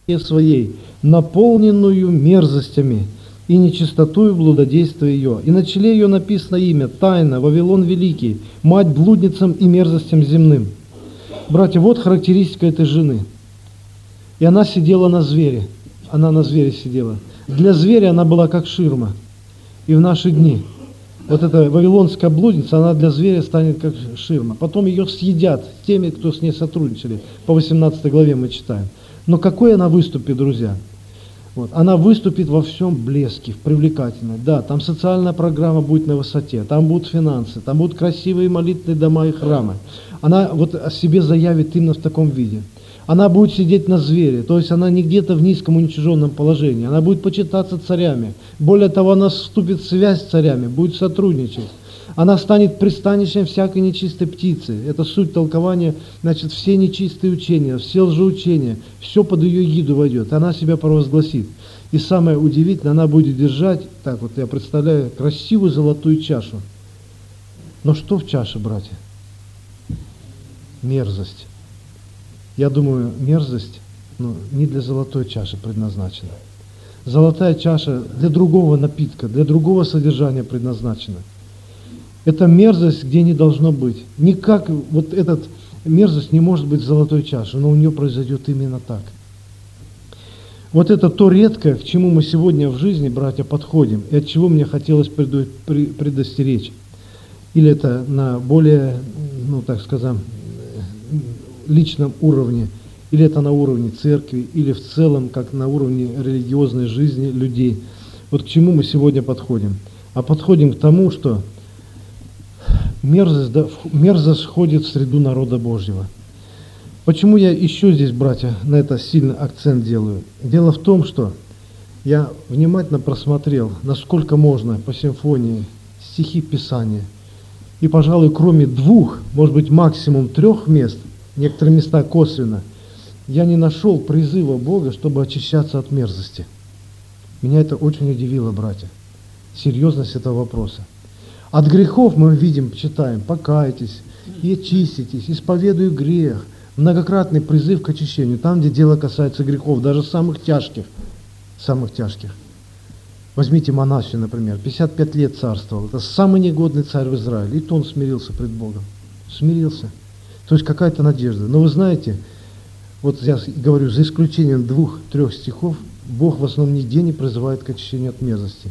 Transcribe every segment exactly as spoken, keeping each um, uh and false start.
своей, наполненную мерзостями и нечистотою блудодействия ее. И на челе ее написано имя, тайна, Вавилон Великий, мать блудницам и мерзостям земным. Братья, вот характеристика этой жены. И она сидела на звере. Она на звере сидела. Для зверя она была как ширма. И в наши дни вот эта вавилонская блудница, она для зверя станет как ширма. Потом ее съедят теми, кто с ней сотрудничали. По восемнадцатой главе мы читаем. Но какой она выступит, друзья? Вот. Она выступит во всем блеске, в привлекательной. Да, там социальная программа будет на высоте, там будут финансы, там будут красивые молитвенные дома и храмы. Она вот о себе заявит именно в таком виде. Она будет сидеть на звере, то есть она не где-то в низком уничиженном положении. Она будет почитаться царями. Более того, она вступит в связь с царями, будет сотрудничать. Она станет пристанищем всякой нечистой птицы. Это суть толкования, значит, все нечистые учения, все лжеучения, все под ее эгиду войдет. Она себя провозгласит. И самое удивительное, она будет держать, так вот я представляю, красивую золотую чашу. Но что в чаше, братья? Мерзость. Я думаю, мерзость ну, не для золотой чаши предназначена. Золотая чаша для другого напитка, для другого содержания предназначена. Это мерзость, где не должно быть. Никак вот эта мерзость не может быть в золотой чаше, но у нее произойдет именно так. Вот это то редкое, к чему мы сегодня в жизни, братья, подходим, и от чего мне хотелось предостеречь. Или это на более, ну так скажем, личном уровне, или это на уровне церкви, или в целом, как на уровне религиозной жизни людей. Вот к чему мы сегодня подходим? А подходим к тому, что мерзость, да, мерзость входит в среду народа Божьего. Почему я еще здесь, братья, на это сильный акцент делаю? Дело в том, что я внимательно просмотрел, насколько можно по симфонии стихи Писания. И, пожалуй, кроме двух, может быть, максимум трех мест, некоторые места косвенно, я не нашел призыва Бога, чтобы очищаться от мерзости. Меня это очень удивило, братья, серьезность этого вопроса. От грехов мы видим, читаем, покайтесь и очиститесь, исповедуй грех. Многократный призыв к очищению, там, где дело касается грехов, даже самых тяжких, самых тяжких. Возьмите Манасию, например, пятьдесят пять лет царствовал, это самый негодный царь в Израиле, и то он смирился пред Богом, смирился. То есть какая-то надежда. Но вы знаете, вот я говорю, за исключением двух-трех стихов, Бог в основном нигде не призывает к очищению от мерзости.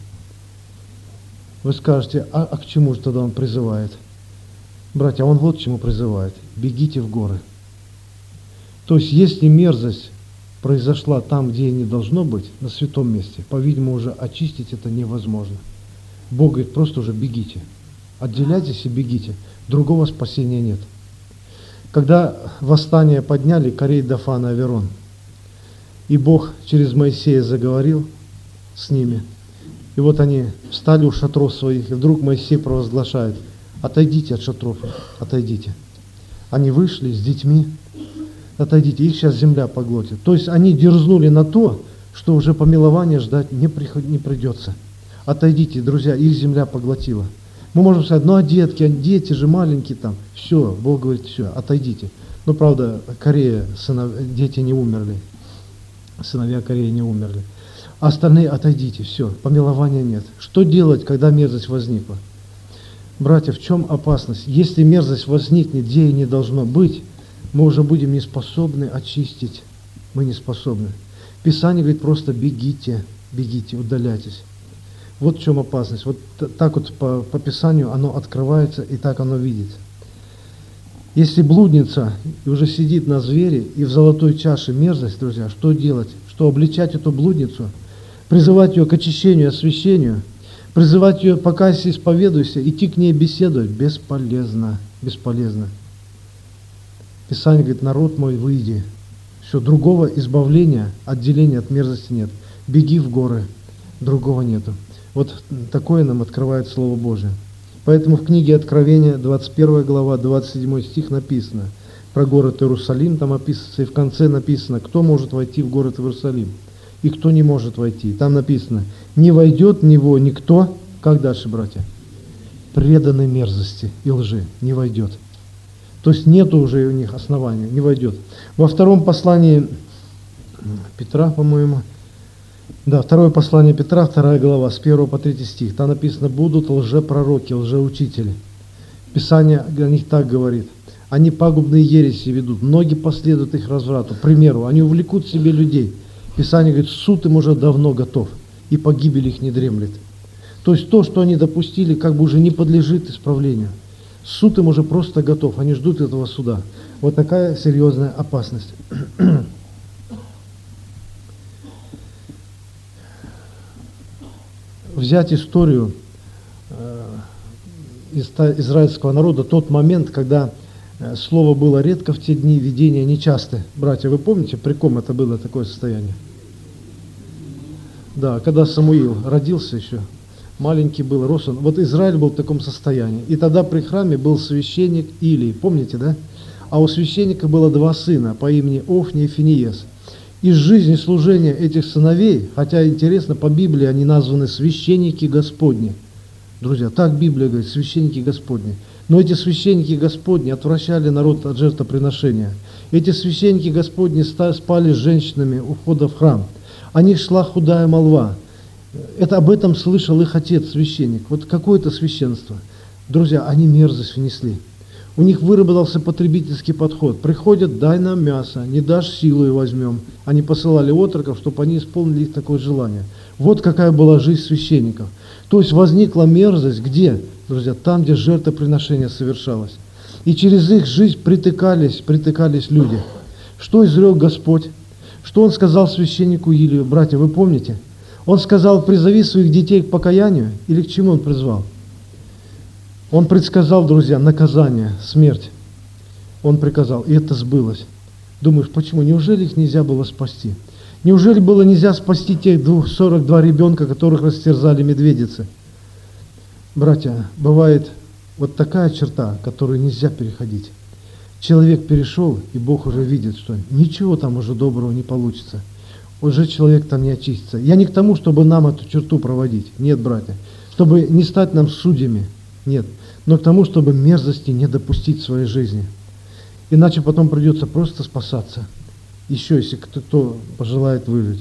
Вы скажете, а, а к чему же тогда Он призывает? Братья, Он вот к чему призывает. Бегите в горы. То есть, если мерзость произошла там, где и не должно быть, на святом месте, по-видимому, уже очистить это невозможно. Бог говорит, просто уже бегите. Отделяйтесь и бегите. Другого спасения нет. Когда восстание подняли Корей, Дафан и Аверон, и Бог через Моисея заговорил с ними, и вот они встали у шатров своих, и вдруг Моисей провозглашает, отойдите от шатров, отойдите. Они вышли с детьми, отойдите, их сейчас земля поглотит. То есть они дерзнули на то, что уже помилования ждать не, приход, не придется. Отойдите, друзья, их земля поглотила. Мы можем сказать, ну а детки, дети же маленькие там. Все, Бог говорит, все, отойдите. Ну, правда, Корея, сынов, дети не умерли. Сыновья Кореи не умерли. А остальные отойдите, все, помилования нет. Что делать, когда мерзость возникла? Братья, в чем опасность? Если мерзость возникнет, где и не должно быть, мы уже будем не способны очистить. Мы не способны. Писание говорит просто бегите, бегите, удаляйтесь. Вот в чем опасность. Вот так вот по, по Писанию оно открывается и так оно видит. Если блудница уже сидит на звере и в золотой чаше мерзость, друзья, что делать? Что обличать эту блудницу? Призывать ее к очищению, освящению? Призывать ее, покайся, исповедуйся, идти к ней беседовать? Бесполезно, бесполезно. Писание говорит, народ мой, выйди. Все, другого избавления, отделения от мерзости нет. Беги в горы, другого нету. Вот такое нам открывает Слово Божие. Поэтому в книге Откровения, двадцать первая глава, двадцать седьмой стих написано про город Иерусалим, там описывается, и в конце написано, кто может войти в город Иерусалим, и кто не может войти. Там написано, не войдет в него никто, как дальше, братья? Преданной мерзости и лжи, не войдет. То есть нету уже у них основания, не войдет. Во втором послании Петра, по-моему. Да, второе послание Петра, вторая глава, с первого по третий стих. Там написано: будут лжепророки, лжеучители. Писание о них так говорит: они пагубные ереси ведут, многие последуют их разврату. К примеру, они увлекут себе людей. Писание говорит, суд им уже давно готов, и погибель их не дремлет. То есть то, что они допустили, как бы уже не подлежит исправлению. Суд им уже просто готов, они ждут этого суда. Вот такая серьезная опасность. Взять историю израильского народа, тот момент, когда слово было редко в те дни, видения нечасты. Братья, вы помните, при ком это было такое состояние? Да, когда Самуил родился еще, маленький был, рос он. Вот Израиль был в таком состоянии. И тогда при храме был священник Илий, помните, да? А у священника было два сына по имени Офни и Финиес. Из жизни служения этих сыновей, хотя интересно, по Библии они названы священники Господни. Друзья, так Библия говорит, священники Господни. Но эти священники Господни отвращали народ от жертвоприношения. Эти священники Господни спали с женщинами у входа в храм. О них шла худая молва. Это об этом слышал их отец, священник. Вот какое-то священство. Друзья, они мерзость внесли. У них выработался потребительский подход. Приходят, дай нам мясо, не дашь, силу и возьмем. Они посылали отроков, чтобы они исполнили их такое желание. Вот какая была жизнь священников. То есть возникла мерзость где? Друзья, там, где жертвоприношение совершалось. И через их жизнь притыкались, притыкались люди. Что изрек Господь? Что Он сказал священнику Илию? Братья, вы помните? Он сказал, призови своих детей к покаянию, или к чему Он призвал? Он предсказал, друзья, наказание, смерть. Он приказал, и это сбылось. Думаешь, почему? Неужели их нельзя было спасти? Неужели было нельзя спасти тех сорок два ребенка, которых растерзали медведицы? Братья, бывает вот такая черта, которую нельзя переходить. Человек перешел, и Бог уже видит, что ничего там уже доброго не получится. Уже человек там не очистится. Я не к тому, чтобы нам эту черту проводить. Нет, братья. Чтобы не стать нам судьями. Нет. Но к тому, чтобы мерзости не допустить в своей жизни. Иначе потом придется просто спасаться. Еще, если кто-то пожелает выжить.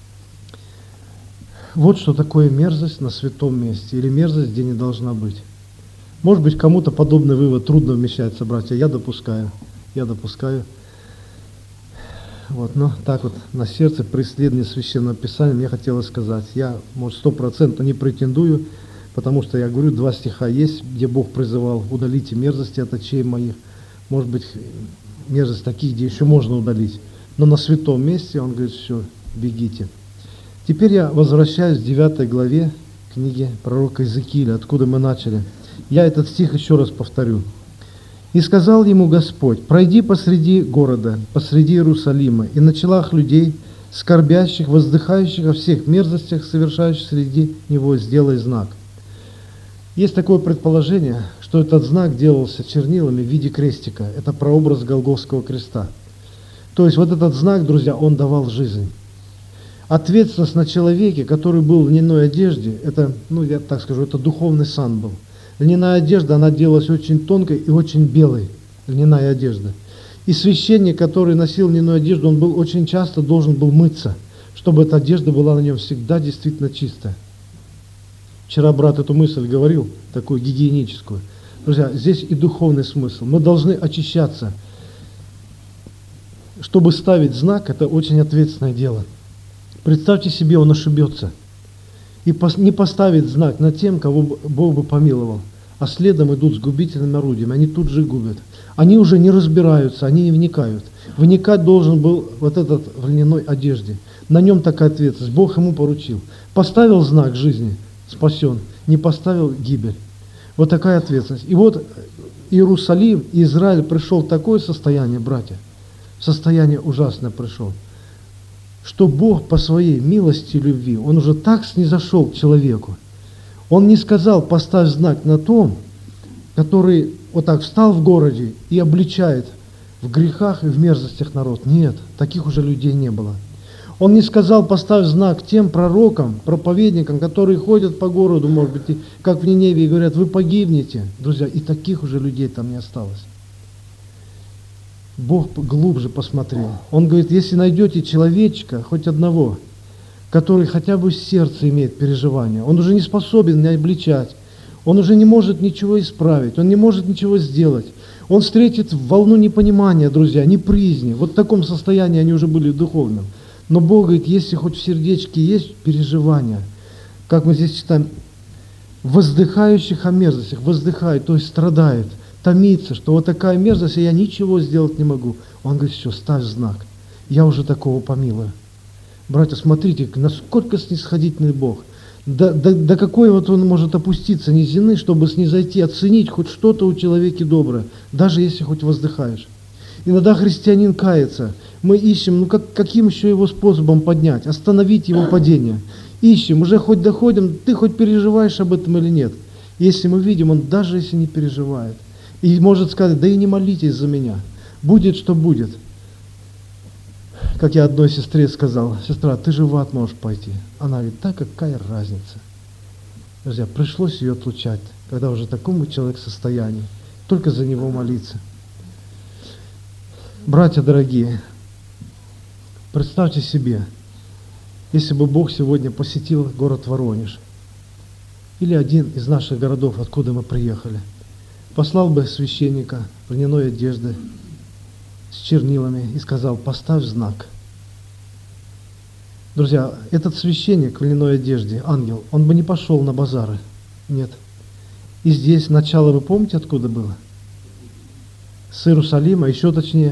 Вот что такое мерзость на святом месте. Или мерзость, где не должна быть. Может быть, кому-то подобный вывод трудно вмещается, братья. Я допускаю. Я допускаю. Вот, но так вот на сердце при исследовании Священного Писания мне хотелось сказать. Я, может, стопроцентно не претендую, потому что, я говорю, два стиха есть, где Бог призывал: удалите мерзости от очей моих. Может быть, мерзость таких, где еще можно удалить. Но на святом месте Он говорит: все, бегите. Теперь я возвращаюсь к девятой главе книги пророка Иезекииля, откуда мы начали. Я этот стих еще раз повторю. «И сказал ему Господь: пройди посреди города, посреди Иерусалима, и на челах людей, скорбящих, воздыхающих о всех мерзостях, совершающих среди него, сделай знак». Есть такое предположение, что этот знак делался чернилами в виде крестика. Это прообраз Голгофского креста. То есть вот этот знак, друзья, он давал жизнь. Ответственность на человеке, который был в льняной одежде, это, ну я так скажу, это духовный сан был. Льняная одежда, она делалась очень тонкой и очень белой, льняная одежда. И священник, который носил льняную одежду, он был очень часто должен был мыться, чтобы эта одежда была на нем всегда действительно чистая. Вчера брат эту мысль говорил, такую гигиеническую. Друзья, здесь и духовный смысл. Мы должны очищаться. Чтобы ставить знак, это очень ответственное дело. Представьте себе, он ошибется. И не поставит знак над тем, кого Бог бы помиловал. А следом идут с губительными орудиями, они тут же губят. Они уже не разбираются, они не вникают. Вникать должен был вот этот в льняной одежде. На нем такая ответственность, Бог ему поручил. Поставил знак жизни, спасен. Не поставил — гибель. Вот такая ответственность. И вот Иерусалим, Израиль пришел в такое состояние, братья, состояние ужасное пришел, что Бог по своей милости и любви, Он уже так снизошел к человеку. Он не сказал: поставь знак на том, который вот так встал в городе и обличает в грехах и в мерзостях народ. Нет, таких уже людей не было. Он не сказал: поставь знак тем пророкам, проповедникам, которые ходят по городу, может быть, как в Ниневии, и говорят: вы погибнете. Друзья, и таких уже людей там не осталось. Бог глубже посмотрел. Он говорит, если найдете человечка, хоть одного, который хотя бы в сердце имеет переживания, он уже не способен не обличать, он уже не может ничего исправить, он не может ничего сделать. Он встретит волну непонимания, друзья, неприязни. Вот в таком состоянии они уже были в духовном. Но Бог говорит, если хоть в сердечке есть переживания, как мы здесь читаем, воздыхающих о мерзостях, воздыхает, то есть страдает, томится, что вот такая мерзость, и я ничего сделать не могу. Он говорит, все, ставь знак, я уже такого помилую. Братья, смотрите, насколько снисходительный Бог. До, до, до какой вот Он может опуститься низины, чтобы снизойти, оценить хоть что-то у человека доброе, даже если хоть воздыхаешь. Иногда христианин кается. Мы ищем, ну как, каким еще его способом поднять, остановить его падение. Ищем, уже хоть доходим, ты хоть переживаешь об этом или нет. Если мы видим, он даже если не переживает. И может сказать, да и не молитесь за меня. Будет, что будет. Как я одной сестре сказал, сестра, ты же в ад можешь пойти. Она говорит, да какая разница. Друзья, пришлось ее отлучать, когда уже такому человек в состоянии. Только за него молиться. Братья дорогие, представьте себе, если бы Бог сегодня посетил город Воронеж, или один из наших городов, откуда мы приехали, послал бы священника в льняной одежде с чернилами и сказал, поставь знак. Друзья, этот священник в льняной одежде, ангел, он бы не пошел на базары. Нет. И здесь начало, вы помните, откуда было? С Иерусалима, еще точнее,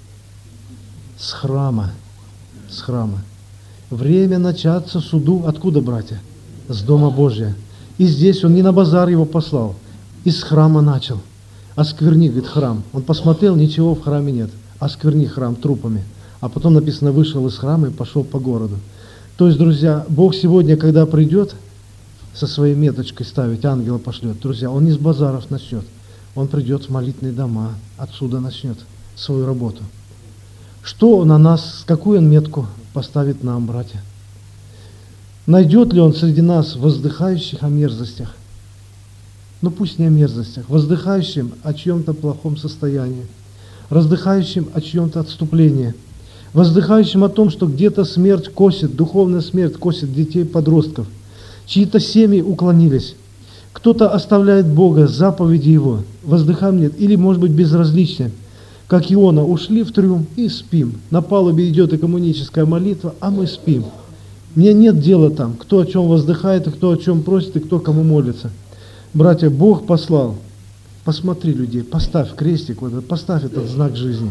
с храма. С храма. Время начаться суду, откуда, братья? С Дома Божия. И здесь он не на базар его послал, из храма начал. Оскверни, говорит, храм. Он посмотрел, ничего в храме нет. Оскверни храм трупами. А потом написано, вышел из храма и пошел по городу. То есть, друзья, Бог сегодня, когда придет со своей меточкой ставить, ангела пошлет, друзья, Он не с базаров начнет. Он придет в молитвенные дома, отсюда начнет свою работу. Что на нас, какую Он метку поставит нам, братья? Найдет ли Он среди нас воздыхающих о мерзостях? Ну пусть не о мерзостях, воздыхающим о чьем-то плохом состоянии, воздыхающим о чьем-то отступлении, воздыхающим о том, что где-то смерть косит, духовная смерть косит детей, подростков, чьи-то семьи уклонились, кто-то оставляет Бога, заповеди Его, воздыхаем нет, или может быть безразличие, как Иона, ушли в трюм и спим, на палубе идет экуменическая молитва, а мы спим. Мне нет дела там, кто о чем воздыхает, и кто о чем просит, и кто кому молится. Братья, Бог послал, посмотри людей, поставь крестик, вот, поставь этот знак жизни.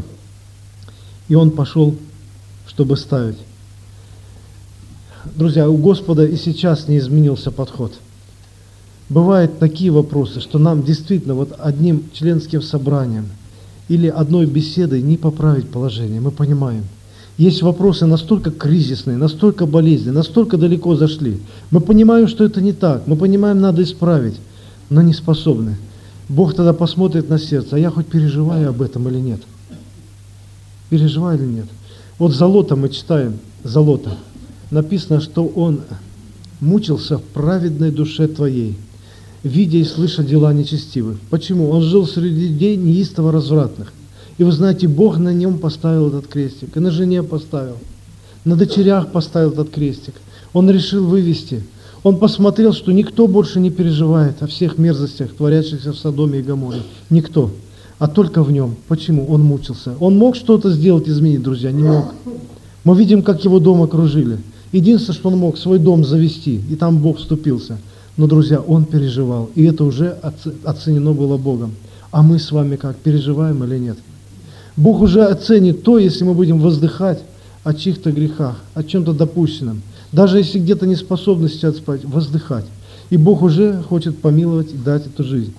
И он пошел, чтобы ставить. Друзья, у Господа и сейчас не изменился подход. Бывают такие вопросы, что нам действительно вот одним членским собранием или одной беседой не поправить положение, мы понимаем. Есть вопросы настолько кризисные, настолько болезненные, настолько далеко зашли. Мы понимаем, что это не так, мы понимаем, надо исправить, но не способны. Бог тогда посмотрит на сердце, а я хоть переживаю об этом или нет? Переживаю или нет? Вот за Лота мы читаем, за Лота написано, что он мучился в праведной душе твоей, видя и слыша дела нечестивых. Почему? Он жил среди людей неистово развратных. И вы знаете, Бог на нем поставил этот крестик, и на жене поставил, на дочерях поставил этот крестик. Он решил вывести. Он посмотрел, что никто больше не переживает о всех мерзостях, творящихся в Содоме и Гоморе. Никто. А только в нем. Почему? Он мучился. Он мог что-то сделать, изменить, друзья? Не мог. Мы видим, как его дом окружили. Единственное, что он мог, свой дом завести, и там Бог вступился. Но, друзья, он переживал, и это уже оценено было Богом. А мы с вами как, переживаем или нет? Бог уже оценит то, если мы будем воздыхать о чьих-то грехах, о чем-то допущенном. Даже если где-то неспособность отспать, воздыхать. И Бог уже хочет помиловать и дать эту жизнь.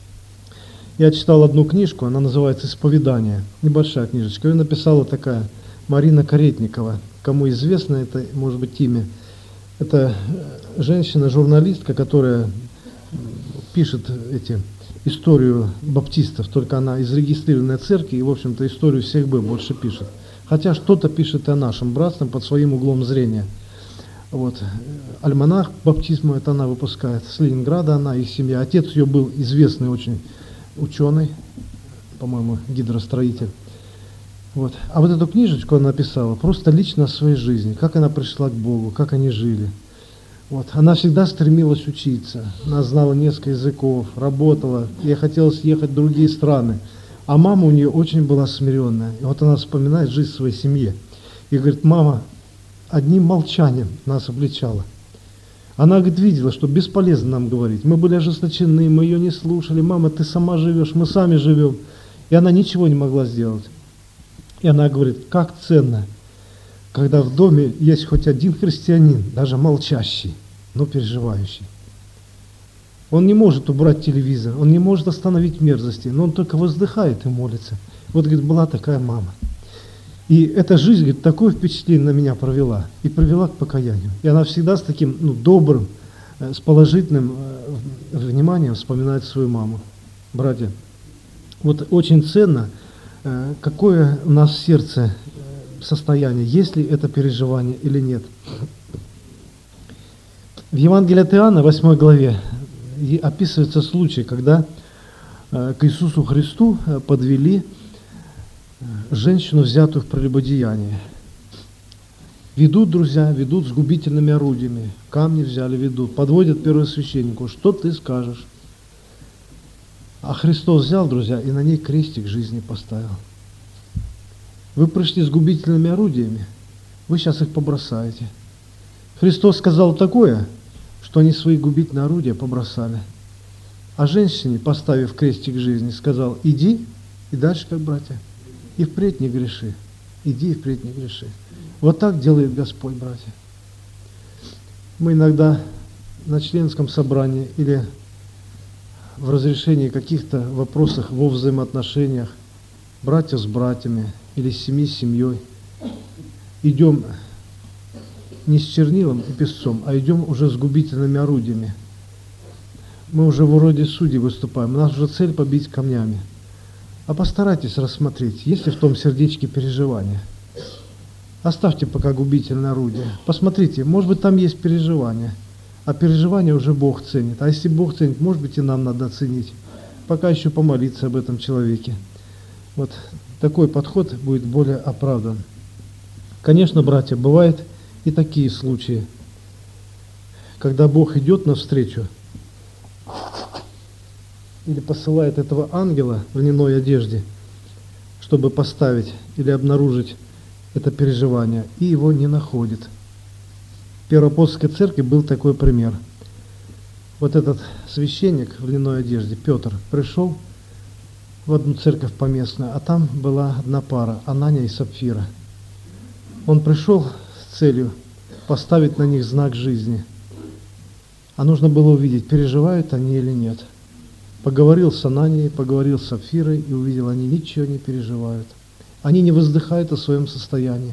Я читал одну книжку, она называется «Исповедание». Небольшая книжечка. Ее написала такая Марина Каретникова. Кому известно это, может быть, имя. Это женщина-журналистка, которая пишет эти историю баптистов, только она из регистрированной церкви, и, в общем-то, историю всех бы больше пишет. Хотя что-то пишет и о нашем братстве под своим углом зрения. Вот. Альманах баптизма, это она выпускает. С Ленинграда она, их семья. Отец ее был известный очень ученый, по-моему, гидростроитель. Вот. А вот эту книжечку она написала просто лично о своей жизни, как она пришла к Богу, как они жили. Вот. Она всегда стремилась учиться, она знала несколько языков, работала, ей хотелось ехать в другие страны. А мама у нее очень была смиренная. И вот она вспоминает жизнь в своей семье. И говорит, мама одним молчанием нас обличала. Она, говорит, видела, что бесполезно нам говорить. Мы были ожесточены, мы ее не слушали. Мама, ты сама живешь, мы сами живем. И она ничего не могла сделать. И она говорит, как ценно, когда в доме есть хоть один христианин, даже молчащий, но переживающий. Он не может убрать телевизор, он не может остановить мерзости, но он только воздыхает и молится. Вот, говорит, была такая мама. И эта жизнь, говорит, такое впечатление на меня провела, и привела к покаянию. И она всегда с таким ну, добрым, с положительным вниманием вспоминает свою маму. Братья, вот очень ценно, какое у нас в сердце состояние, есть ли это переживание или нет. В Евангелии от Иоанна, восьмой главе, описывается случай, когда к Иисусу Христу подвели женщину, взятую в прелюбодеяние. Ведут, друзья, ведут с губительными орудиями, камни взяли, ведут, подводят первосвященнику, что ты скажешь? А Христос взял, друзья, и на ней крестик жизни поставил. Вы пришли с губительными орудиями, вы сейчас их побросаете. Христос сказал такое, что они свои губительные орудия побросали. А женщине, поставив крестик жизни, сказал, иди, и дальше как братья, и впредь не греши. Иди и впредь не греши. Вот так делает Господь, братья. Мы иногда на членском собрании или в разрешении каких-то вопросов во взаимоотношениях, братья с братьями или семьи с семьей, идем не с чернилом и песцом, а идем уже с губительными орудиями. Мы уже вроде судей выступаем, у нас уже цель побить камнями. А постарайтесь рассмотреть, есть ли в том сердечке переживания. Оставьте пока губительное орудие. Посмотрите, может быть, там есть переживания. А переживания уже Бог ценит. А если Бог ценит, может быть, и нам надо оценить. Пока еще помолиться об этом человеке. Вот такой подход будет более оправдан. Конечно, братья, бывают и такие случаи, когда Бог идет навстречу или посылает этого ангела в льняной одежде, чтобы поставить или обнаружить это переживание, и его не находит. В Первоапостольской церкви был такой пример. Вот этот священник в льняной одежде, Петр, пришел в одну церковь поместную, а там была одна пара, Анания и Сапфира. Он пришел с целью поставить на них знак жизни. А нужно было увидеть, переживают они или нет. Поговорил с Ананией, поговорил с Сапфирой и увидел, они ничего не переживают. Они не воздыхают о своем состоянии.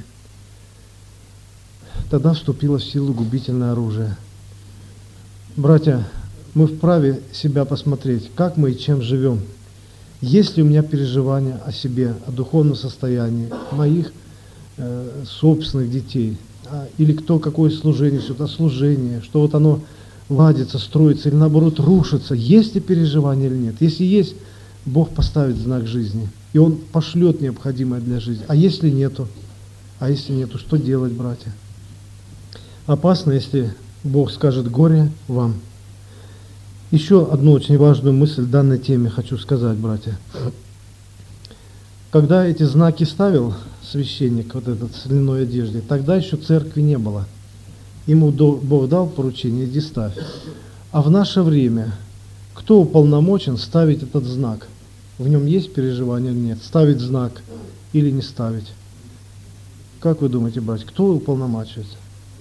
Тогда вступило в силу губительное оружие. Братья, мы вправе себя посмотреть, как мы и чем живем. Есть ли у меня переживания о себе, о духовном состоянии моих э, собственных детей? А, или кто какое служение, что-то служение, что вот оно ладится, строится или наоборот рушится. Есть ли переживания или нет? Если есть, Бог поставит знак жизни. И Он пошлет необходимое для жизни. А если нету? А если нету, что делать, братья? Опасно, если Бог скажет горе вам. Еще одну очень важную мысль в данной теме хочу сказать, братья. Когда эти знаки ставил священник, вот этот с льняной одеждой, тогда еще церкви не было. Ему Бог дал поручение, иди ставь. А в наше время кто уполномочен ставить этот знак? В нем есть переживание или нет? Ставить знак или не ставить? Как вы думаете, братья, кто уполномачивается?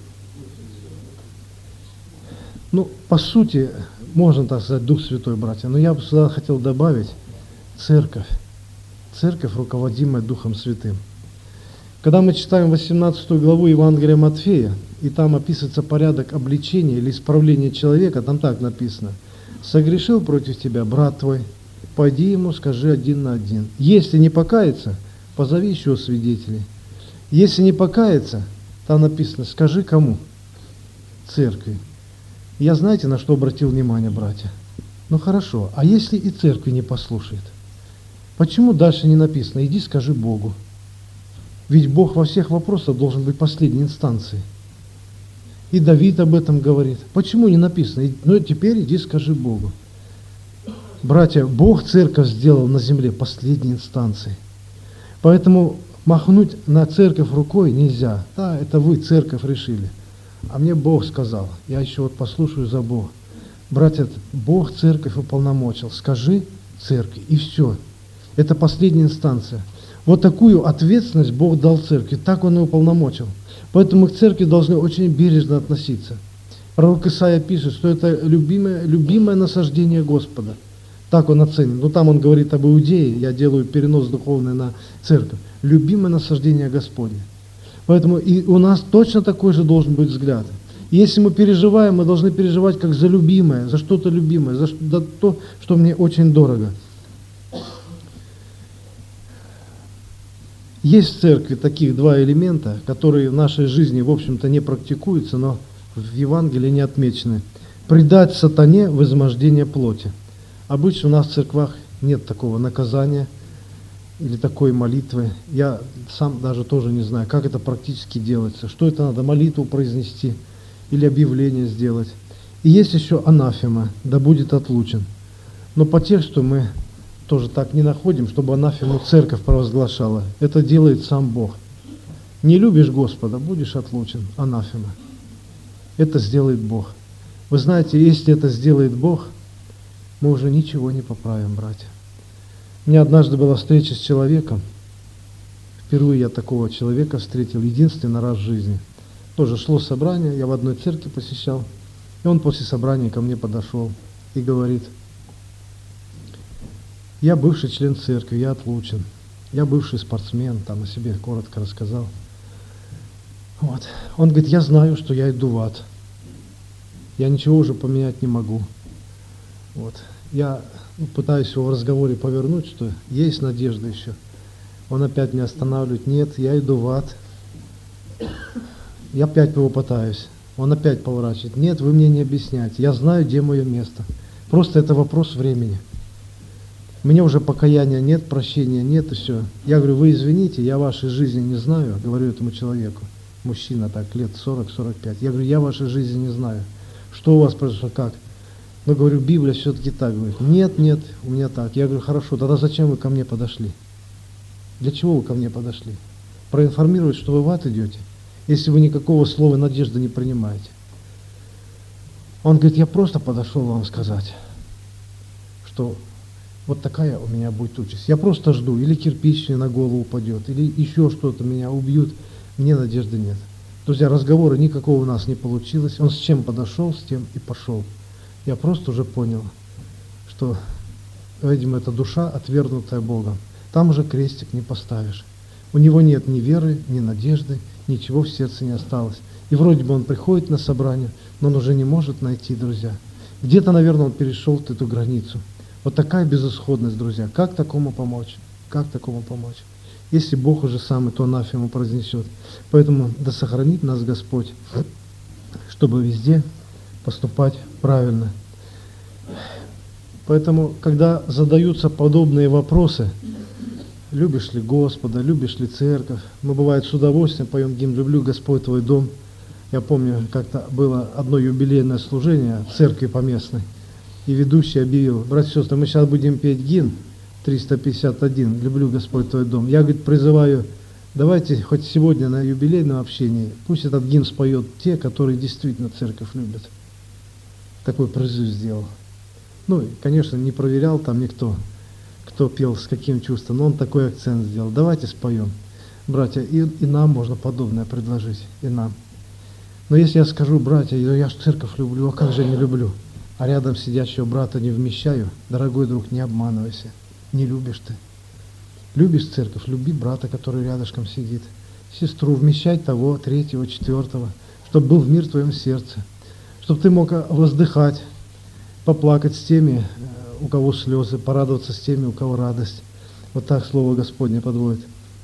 Ну, по сути, можно так сказать, Дух Святой, братья, но я бы сюда хотел добавить церковь. Церковь, руководимая Духом Святым. Когда мы читаем восемнадцатую главу Евангелия Матфея, и там описывается порядок обличения или исправления человека, там так написано: «Согрешил против тебя брат твой, пойди ему, скажи один на один. Если не покается, позови еще свидетелей. Если не покается, там написано, скажи кому? Церкви». Я знаете, на что обратил внимание, братья? Ну хорошо, а если и церкви не послушает? Почему дальше не написано, иди скажи Богу? Ведь Бог во всех вопросах должен быть последней инстанцией. И Давид об этом говорит. Почему не написано? Ну теперь иди скажи Богу. Братья, Бог церковь сделал на земле последней инстанцией. Поэтому махнуть на церковь рукой нельзя. Да, это вы, церковь, решили. А мне Бог сказал. Я еще вот послушаю за Бога. Братья, Бог церковь уполномочил. Скажи церкви, и все. Это последняя инстанция. Вот такую ответственность Бог дал церкви. Так Он и уполномочил. Поэтому к церкви должны очень бережно относиться. Пророк Исаия пишет, что это любимое, любимое насаждение Господа. Так он оценит. Но там он говорит об Иудее, я делаю перенос духовный на церковь. Любимое насаждение Господне. Поэтому и у нас точно такой же должен быть взгляд. И если мы переживаем, мы должны переживать как за любимое, за что-то любимое, за то, что мне очень дорого. Есть в церкви таких два элемента, которые в нашей жизни, в общем-то, не практикуются, но в Евангелии не отмечены. Предать сатане в измождение плоти. Обычно у нас в церквах нет такого наказания или такой молитвы. Я сам даже тоже не знаю, как это практически делается. Что это надо, молитву произнести или объявление сделать. И есть еще анафема, да будет отлучен. Но по тексту мы тоже так не находим, чтобы анафему церковь провозглашала. Это делает сам Бог. Не любишь Господа, будешь отлучен, анафема. Это сделает Бог. Вы знаете, если это сделает Бог, мы уже ничего не поправим, братья. У меня однажды была встреча с человеком. Впервые я такого человека встретил, единственный раз в жизни. Тоже шло собрание, я в одной церкви посещал. И он после собрания ко мне подошел и говорит: я бывший член церкви, я отлучен. Я бывший спортсмен, там о себе коротко рассказал. Вот. Он говорит: я знаю, что я иду в ад. Я ничего уже поменять не могу. Вот. Я ну, пытаюсь его в разговоре повернуть, что есть надежда еще. Он опять меня останавливает: нет, я иду в ад. Я опять его пытаюсь. Он опять поворачивает: нет, вы мне не объясняете. Я знаю, где мое место. Просто это вопрос времени. Мне уже покаяния нет, прощения нет, и все. Я говорю: вы извините, я вашей жизни не знаю, говорю этому человеку. Мужчина так, лет сорок — сорок пять. Я говорю: я вашей жизни не знаю. Что у вас произошло, как? Но говорю, Библия все-таки так говорит. Нет, нет, у меня так. Я говорю: хорошо, тогда зачем вы ко мне подошли? Для чего вы ко мне подошли? Проинформировать, что вы в ад идете, если вы никакого слова надежды не принимаете. Он говорит: я просто подошел вам сказать, что вот такая у меня будет участь. Я просто жду, или кирпич мне на голову упадет, или еще что-то, меня убьют. Мне надежды нет. Друзья, разговора никакого у нас не получилось. Он с чем подошел, с тем и пошел. Я просто уже понял, что, видимо, это душа, отвергнутая Богом. Там уже крестик не поставишь. У него нет ни веры, ни надежды, ничего в сердце не осталось. И вроде бы он приходит на собрание, но он уже не может найти, друзья. Где-то, наверное, он перешел эту границу. Вот такая безысходность, друзья. Как такому помочь? Как такому помочь? Если Бог уже сам эту анафему произнесет. Поэтому да сохранит нас Господь, чтобы везде поступать правильно. Поэтому, когда задаются подобные вопросы, любишь ли Господа, любишь ли церковь, мы, бывает, с удовольствием поем гимн «Люблю, Господь, Твой дом». Я помню, как-то было одно юбилейное служение в церкви поместной, и ведущий объявил: братья и сестры, мы сейчас будем петь гимн триста пятьдесят один «Люблю, Господь, Твой дом». Я, говорит, призываю, давайте хоть сегодня на юбилейном общении, пусть этот гимн споет те, которые действительно церковь любят. Такой призыв сделал. Ну, конечно, не проверял там никто, кто пел с каким чувством, но он такой акцент сделал. Давайте споем, братья, и, и нам можно подобное предложить, и нам. Но если я скажу: братья, я ж церковь люблю, а как же не люблю, а рядом сидящего брата не вмещаю, дорогой друг, не обманывайся, не любишь ты. Любишь церковь, люби брата, который рядышком сидит, сестру, вмещай того, третьего, четвертого, чтобы был в мир в твоем сердце, чтобы ты мог воздыхать, поплакать с теми, у кого слезы, порадоваться с теми, у кого радость. Вот так Слово Господне подводит.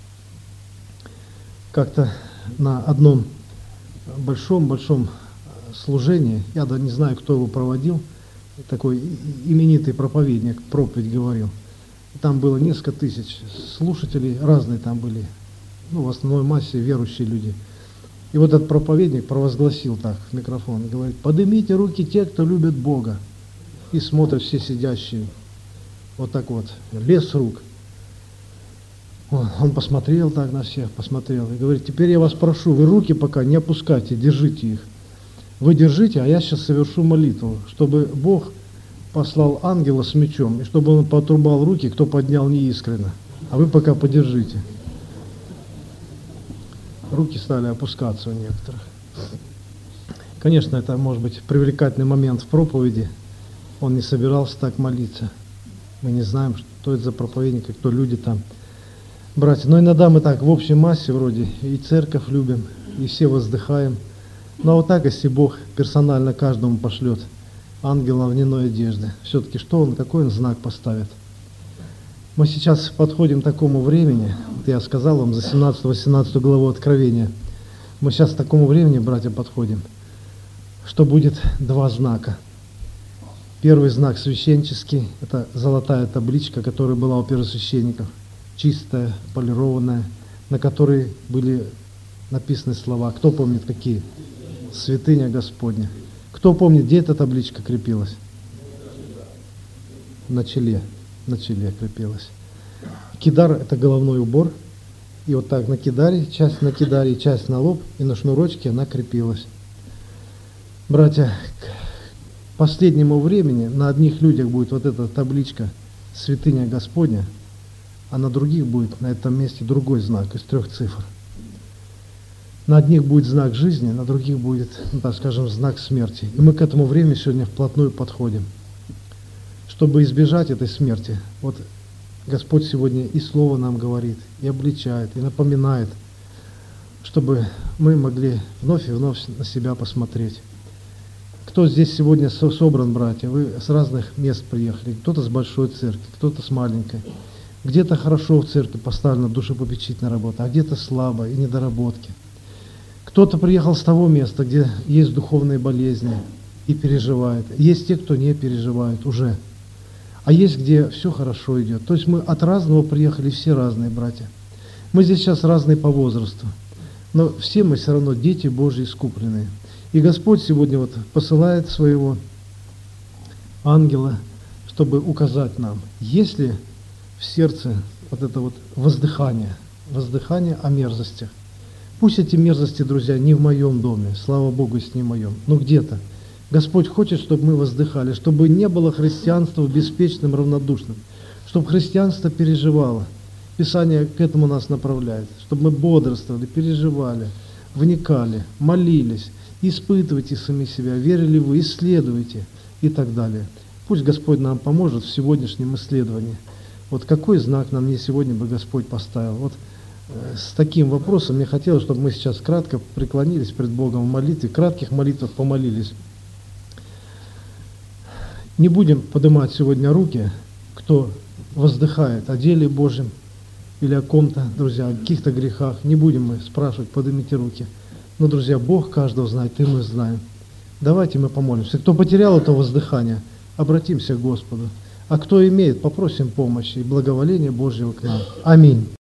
Как-то на одном большом-большом служении, я даже не знаю, кто его проводил, такой именитый проповедник, проповедь говорил. Там было несколько тысяч слушателей, разные там были ну, в основной массе верующие люди. И вот этот проповедник провозгласил так в микрофон, говорит: поднимите руки те, кто любит Бога. И смотрят все сидящие, вот так вот, лес рук. Он посмотрел так на всех, посмотрел и говорит: теперь я вас прошу, вы руки пока не опускайте, держите их. Вы держите, а я сейчас совершу молитву, чтобы Бог послал ангела с мечом, и чтобы он поотрубал руки, кто поднял неискренно. А вы пока подержите. Руки стали опускаться у некоторых. Конечно, это может быть привлекательный момент в проповеди. Он не собирался так молиться. Мы не знаем, что это за проповедник, и кто люди там. Братья, но иногда мы так в общей массе вроде и церковь любим, и все воздыхаем. Но вот так, если Бог персонально каждому пошлет ангела в льняной одежде, все-таки что он, какой он знак поставит? Мы сейчас подходим к такому времени, вот я сказал вам за семнадцатую-восемнадцатую главу Откровения, мы сейчас к такому времени, братья, подходим, что будет два знака. Первый знак священнический, это золотая табличка, которая была у первосвященников, чистая, полированная, на которой были написаны слова. Кто помнит какие? Святыня Господня. Кто помнит, где эта табличка крепилась? На челе. На челе крепилась. Кидар – это головной убор. И вот так на кидаре, часть на кидаре, часть на лоб, и на шнурочке она крепилась. Братья, к последнему времени на одних людях будет вот эта табличка «Святыня Господня», а на других будет на этом месте другой знак из трех цифр. На одних будет знак жизни, на других будет, ну, так скажем, знак смерти. И мы к этому времени сегодня вплотную подходим. Чтобы избежать этой смерти, вот Господь сегодня и Слово нам говорит, и обличает, и напоминает, чтобы мы могли вновь и вновь на себя посмотреть. Кто здесь сегодня собран, братья? Вы с разных мест приехали. Кто-то с большой церкви, кто-то с маленькой. Где-то хорошо в церкви поставлена душепопечительная работа, а где-то слабо и недоработки. Кто-то приехал с того места, где есть духовные болезни и переживает. Есть те, кто не переживает уже. А есть, где все хорошо идет. То есть мы от разного приехали, все разные, братья. Мы здесь сейчас разные по возрасту. Но все мы все равно дети Божьи искупленные. И Господь сегодня вот посылает своего ангела, чтобы указать нам, есть ли в сердце вот это вот воздыхание, воздыхание о мерзостях. Пусть эти мерзости, друзья, не в моем доме, слава Богу, если не в моем, но где-то. Господь хочет, чтобы мы воздыхали, чтобы не было христианства беспечным, равнодушным, чтобы христианство переживало. Писание к этому нас направляет, чтобы мы бодрствовали, переживали, вникали, молились, испытывайте сами себя, верили вы, исследуйте и так далее. Пусть Господь нам поможет в сегодняшнем исследовании. Вот какой знак нам не сегодня бы Господь поставил? Вот э, с таким вопросом мне хотелось, чтобы мы сейчас кратко преклонились пред Богом в молитве, в кратких молитвах помолились. Не будем поднимать сегодня руки, кто воздыхает о деле Божьем или о ком-то, друзья, о каких-то грехах. Не будем мы спрашивать, поднимите руки. Но, друзья, Бог каждого знает, и мы знаем. Давайте мы помолимся. Кто потерял это воздыхание, обратимся к Господу. А кто имеет, попросим помощи и благоволения Божьего к нам. Аминь.